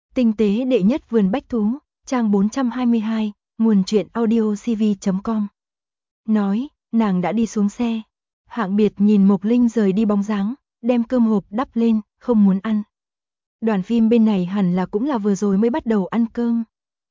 Tinh tế đệ nhất vườn bách thú, trang 422, nguồn truyện audiocv.com. Nói, nàng đã đi xuống xe. Hạng Biệt nhìn Mộc Linh rời đi bóng dáng, đem cơm hộp đắp lên, không muốn ăn. Đoàn phim bên này hẳn là cũng là vừa rồi mới bắt đầu ăn cơm.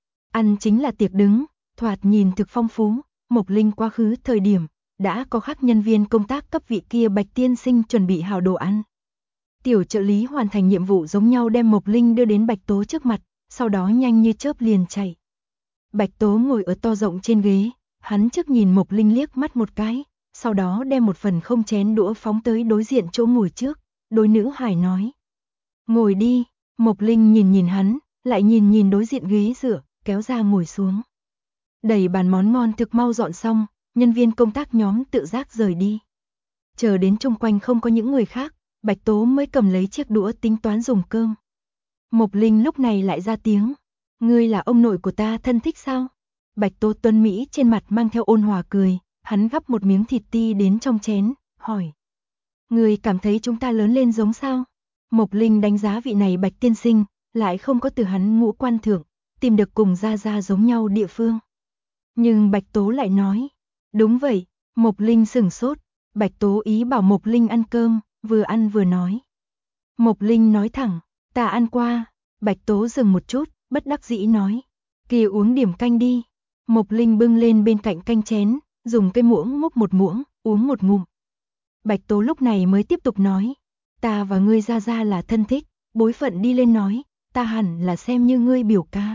Ăn chính là tiệc đứng, thoạt nhìn thực phong phú. Mộc Linh quá khứ thời điểm, đã có khác nhân viên công tác cấp vị kia Bạch tiên sinh chuẩn bị hào đồ ăn. Tiểu trợ lý hoàn thành nhiệm vụ giống nhau đem Mộc Linh đưa đến Bạch Tố trước mặt, sau đó nhanh như chớp liền chạy. Bạch Tố ngồi ở to rộng trên ghế, hắn trước nhìn Mộc Linh liếc mắt một cái, sau đó đem một phần không chén đũa phóng tới đối diện chỗ ngồi trước, đối nữ hải nói. Ngồi đi, Mộc Linh nhìn hắn, lại nhìn đối diện ghế dựa, kéo ra ngồi xuống. Đẩy bàn món ngon thực mau dọn xong, nhân viên công tác nhóm tự giác rời đi. Chờ đến chung quanh không có những người khác, Bạch Tố mới cầm lấy chiếc đũa tính toán dùng cơm. Mộc Linh lúc này lại ra tiếng. Ngươi là ông nội của ta thân thích sao? Bạch Tố tuấn Mỹ trên mặt mang theo ôn hòa cười, hắn gắp một miếng thịt ti đến trong chén, hỏi. Ngươi cảm thấy chúng ta lớn lên giống sao? Mộc Linh đánh giá vị này Bạch tiên sinh, lại không có từ hắn ngũ quan thượng, tìm được cùng Gia Gia giống nhau địa phương. Nhưng Bạch Tố lại nói. Đúng vậy, Mộc Linh sửng sốt, Bạch Tố ý bảo Mộc Linh ăn cơm, vừa ăn vừa nói. Mộc Linh nói thẳng, ta ăn qua. Bạch Tố dừng một chút, bất đắc dĩ nói. Kia uống điểm canh đi. Mộc Linh bưng lên bên cạnh canh chén, dùng cái muỗng múc một muỗng, uống một ngụm. Bạch Tố lúc này mới tiếp tục nói. Ta và ngươi Gia Gia là thân thích, bối phận đi lên nói, ta hẳn là xem như ngươi biểu ca.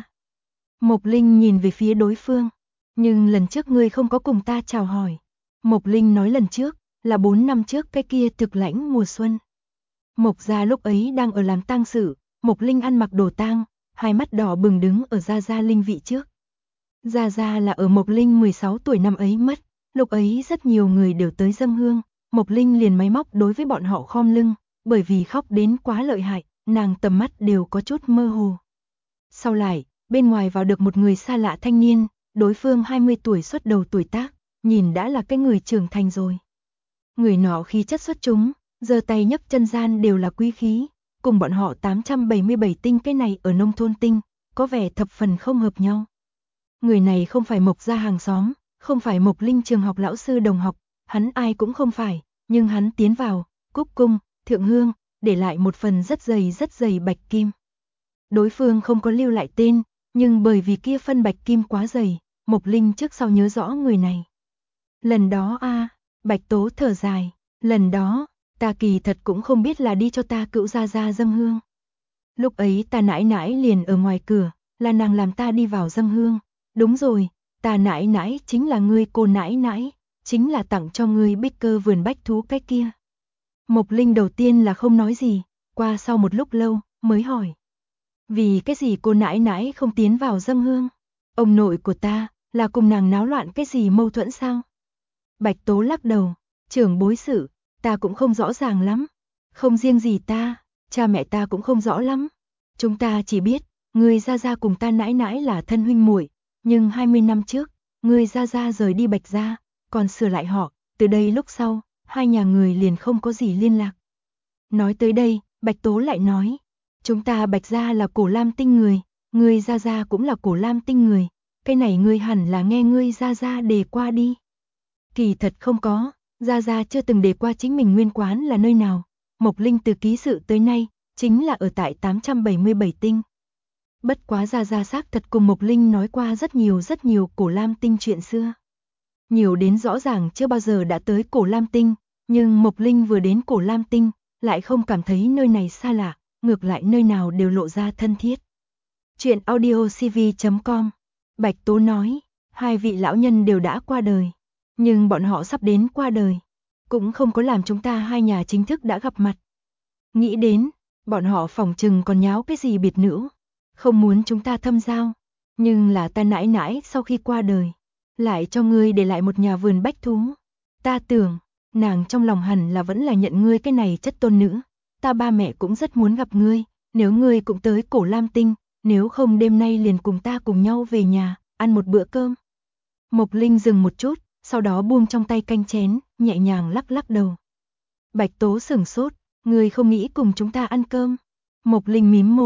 Mộc Linh nhìn về phía đối phương. Nhưng lần trước ngươi không có cùng ta chào hỏi. Mộc Linh nói lần trước, là 4 năm trước cái kia thực lãnh mùa xuân. Mộc Gia lúc ấy đang ở làm tang sự, Mộc Linh ăn mặc đồ tang, hai mắt đỏ bừng đứng ở Gia Gia linh vị trước. Gia Gia là ở Mộc Linh 16 tuổi năm ấy mất, lúc ấy rất nhiều người đều tới dâng hương, Mộc Linh liền máy móc đối với bọn họ khom lưng, bởi vì khóc đến quá lợi hại, nàng tầm mắt đều có chút mơ hồ. Sau lại, bên ngoài vào được một người xa lạ thanh niên, đối phương 20 tuổi xuất đầu tuổi tác, nhìn đã là cái người trưởng thành rồi. Người nọ khí chất xuất chúng, giơ tay nhấc chân gian đều là quý khí, cùng bọn họ 877 tinh cái này ở nông thôn tinh, có vẻ thập phần không hợp nhau. Người này không phải Mộc Gia hàng xóm, không phải Mộc Linh trường học lão sư đồng học, hắn ai cũng không phải, nhưng hắn tiến vào, cúc cung, thượng hương, để lại một phần rất dày bạch kim. Đối phương không có lưu lại tên, nhưng bởi vì kia phân bạch kim quá dày, Mộc Linh trước sau nhớ rõ người này. Lần đó Bạch Tố thở dài, lần đó, ta kỳ thật cũng không biết là đi cho ta cữu Gia Gia dâng hương. Lúc ấy ta nãi nãi liền ở ngoài cửa, là nàng làm ta đi vào dâng hương. Đúng rồi, ta nãi nãi chính là ngươi cô nãi nãi, chính là tặng cho ngươi bích cơ vườn bách thú cái kia. Mộc Linh đầu tiên là không nói gì, qua sau một lúc lâu, mới hỏi. Vì cái gì cô nãi nãi không tiến vào dâng hương? Ông nội của ta, là cùng nàng náo loạn cái gì mâu thuẫn sao? Bạch Tố lắc đầu, trưởng bối sự, ta cũng không rõ ràng lắm. Không riêng gì ta, cha mẹ ta cũng không rõ lắm. Chúng ta chỉ biết, ngươi Gia Gia cùng ta nãi nãi là thân huynh muội, nhưng 20 năm trước, ngươi Gia Gia rời đi Bạch Gia, còn sửa lại họ, từ đây lúc sau, hai nhà người liền không có gì liên lạc. Nói tới đây, Bạch Tố lại nói, chúng ta Bạch Gia là cổ lam tinh người, ngươi Gia Gia cũng là cổ lam tinh người, cái này ngươi hẳn là nghe ngươi Gia Gia đề qua đi. Kỳ thật không có, Gia Gia chưa từng đề qua chính mình nguyên quán là nơi nào. Mộc Linh từ ký sự tới nay, chính là ở tại 877 tinh. Bất quá Gia Gia xác thật cùng Mộc Linh nói qua rất nhiều cổ lam tinh chuyện xưa. Nhiều đến rõ ràng chưa bao giờ đã tới cổ lam tinh, nhưng Mộc Linh vừa đến cổ lam tinh, lại không cảm thấy nơi này xa lạ, ngược lại nơi nào đều lộ ra thân thiết. Chuyện audiocv.com. Bạch Tố nói, hai vị lão nhân đều đã qua đời. Nhưng bọn họ sắp đến qua đời, cũng không có làm chúng ta hai nhà chính thức đã gặp mặt. Nghĩ đến, bọn họ phỏng chừng còn nháo cái gì biệt nữ, không muốn chúng ta thâm giao. Nhưng là ta nãi nãi sau khi qua đời, lại cho ngươi để lại một nhà vườn bách thú. Ta tưởng, nàng trong lòng hẳn là vẫn là nhận ngươi cái này chất tôn nữ. Ta ba mẹ cũng rất muốn gặp ngươi, nếu ngươi cũng tới cổ lam tinh, nếu không đêm nay liền cùng ta cùng nhau về nhà, ăn một bữa cơm. Mộc Linh dừng một chút, sau đó buông trong tay canh chén, nhẹ nhàng lắc lắc đầu. Bạch Tố sửng sốt, ngươi không nghĩ cùng chúng ta ăn cơm. Mộc Linh mím môi,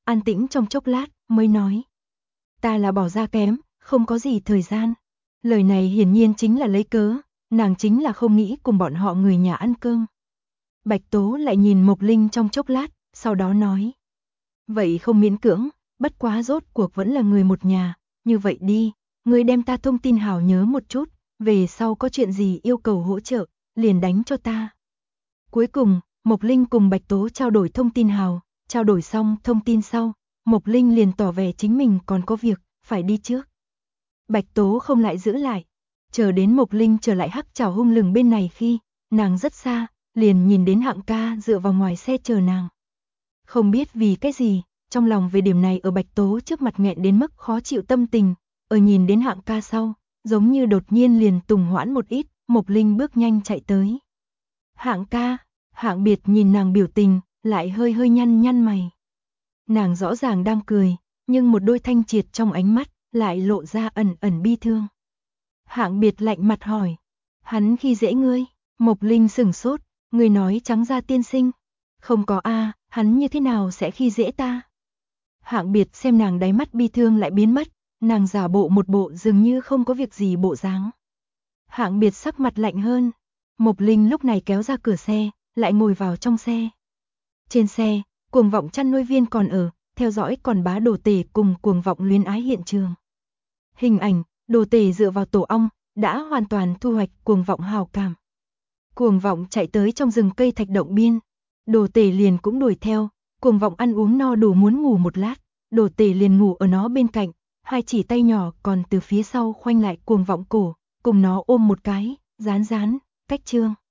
an tĩnh trong chốc lát, mới nói. Ta là bỏ ra kém, không có gì thời gian. Lời này hiển nhiên chính là lấy cớ, nàng chính là không nghĩ cùng bọn họ người nhà ăn cơm. Bạch Tố lại nhìn Mộc Linh trong chốc lát, sau đó nói. Vậy không miễn cưỡng, bất quá rốt cuộc vẫn là người một nhà, như vậy đi, ngươi đem ta thông tin hảo nhớ một chút, về sau có chuyện gì yêu cầu hỗ trợ, liền đánh cho ta. Cuối cùng, Mộc Linh cùng Bạch Tố trao đổi thông tin hào, trao đổi xong thông tin sau, Mộc Linh liền tỏ vẻ chính mình còn có việc, phải đi trước. Bạch Tố không lại giữ lại, chờ đến Mộc Linh trở lại hắc trảo hung lừng bên này khi, nàng rất xa, liền nhìn đến Hạng ca dựa vào ngoài xe chờ nàng. Không biết vì cái gì, trong lòng về điểm này ở Bạch Tố trước mặt nghẹn đến mức khó chịu tâm tình, ở nhìn đến Hạng ca sau, giống như đột nhiên liền tùng hoãn một ít, Mộc Linh bước nhanh chạy tới. Hạng ca, Hạng Biệt nhìn nàng biểu tình, lại hơi hơi nhăn nhăn mày. Nàng rõ ràng đang cười, nhưng một đôi thanh triệt trong ánh mắt, lại lộ ra ẩn ẩn bi thương. Hạng Biệt lạnh mặt hỏi, hắn khi dễ ngươi? Mộc Linh sửng sốt, ngươi nói trắng ra tiên sinh. Không có a, hắn như thế nào sẽ khi dễ ta? Hạng Biệt xem nàng đáy mắt bi thương lại biến mất, nàng giả bộ một bộ dường như không có việc gì bộ dáng. Hạng Biệt sắc mặt lạnh hơn. Mộc Linh lúc này kéo ra cửa xe, lại ngồi vào trong xe. Trên xe, Cuồng Vọng chăn nuôi viên còn ở, theo dõi còn bá Đồ Tể cùng Cuồng Vọng luyến ái hiện trường. Hình ảnh, Đồ Tể dựa vào tổ ong, đã hoàn toàn thu hoạch Cuồng Vọng hào cảm. Cuồng Vọng chạy tới trong rừng cây thạch động biên. Đồ Tể liền cũng đuổi theo, Cuồng Vọng ăn uống no đủ muốn ngủ một lát, Đồ Tể liền ngủ ở nó bên cạnh, hai chỉ tay nhỏ còn từ phía sau khoanh lại Cuồng Vọng cổ, cùng nó ôm một cái, rán rán, cách trương.